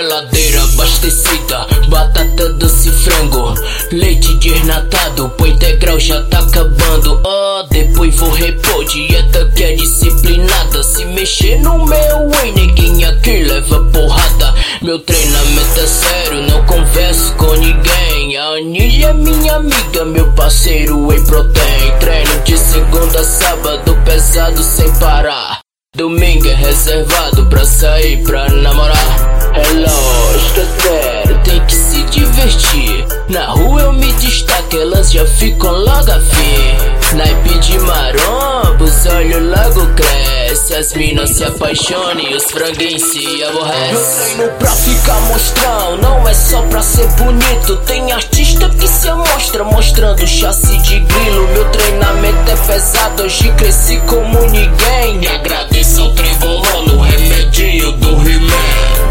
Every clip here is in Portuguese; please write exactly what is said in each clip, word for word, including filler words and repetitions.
geladeira abastecida, batata doce, frango, leite desnatado, pô integral já tá acabando. Oh, depois vou repor, dieta que é disciplinada. Se mexer no meu whey, neguinho aqui leva porrada. Meu treinamento é sério, não converso com ninguém. A Anilha é minha amiga, meu parceiro whey protein. Treino de segunda a sábado, pesado sem parar. Domingo é reservado pra sair, pra namorar. É lógico, é sério, tem que se divertir. Na rua eu me destaco, elas já ficam logo afim. Naipe de maromba, os olhos logo crescem. As minas se apaixonam e os franguinhos se aborrecem. Eu treino pra ficar monstrão, não é só pra ser bonito. Tem artista que se amostra mostrando chassi de grilo. Meu treinamento é pesado, hoje cresci como ninguém. E agradeço ao Tribolão no remedinho do He-Man.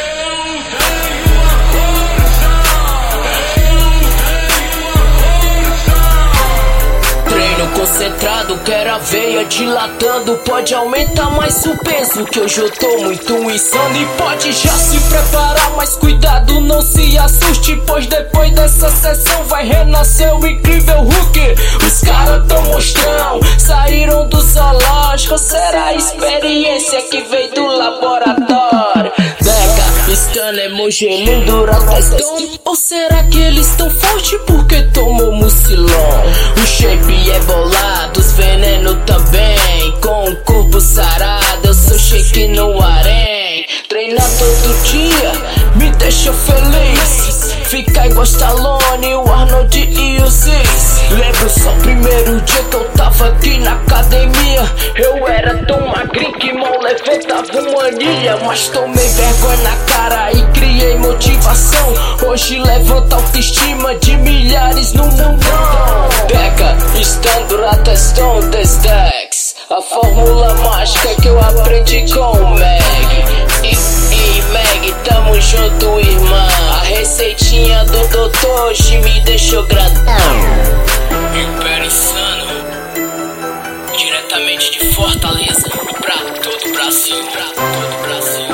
Concentrado, quero a veia dilatando. Pode aumentar mais o peso, que hoje eu tô muito insano. E pode já se preparar, mas cuidado, não se assuste, pois depois dessa sessão vai renascer o incrível Hulk. Os caras tão mostrão, saíram do zoológico. Ou será a experiência que veio do laboratório? Deca, Scan, Hemogenin, Duratestone. Ou será que eles tão fortes porque tomou mucilon? O shape é bolado, os veneno também. Com o corpo sarado, eu sou shake no harém. Treinar todo dia me deixa feliz. Ficar igual Stallone, o Arnold e o Ziz. Lembro só o primeiro dia que eu tava aqui na academia. Eu era tão magrinho que mal levantava uma anilha. Mas tomei vergonha na cara e criei motivação. Hoje levanta a autoestima de milhares no mundão. Pega, Scan, Duratestone, Destex, a fórmula mágica que eu aprendi com o Meg. E, e Meg, tamo junto, irmã. A receitinha do doutor hoje me deixou gratão. Império Insano, diretamente de Fortaleza, pra todo o Brasil, pra todo o Brasil.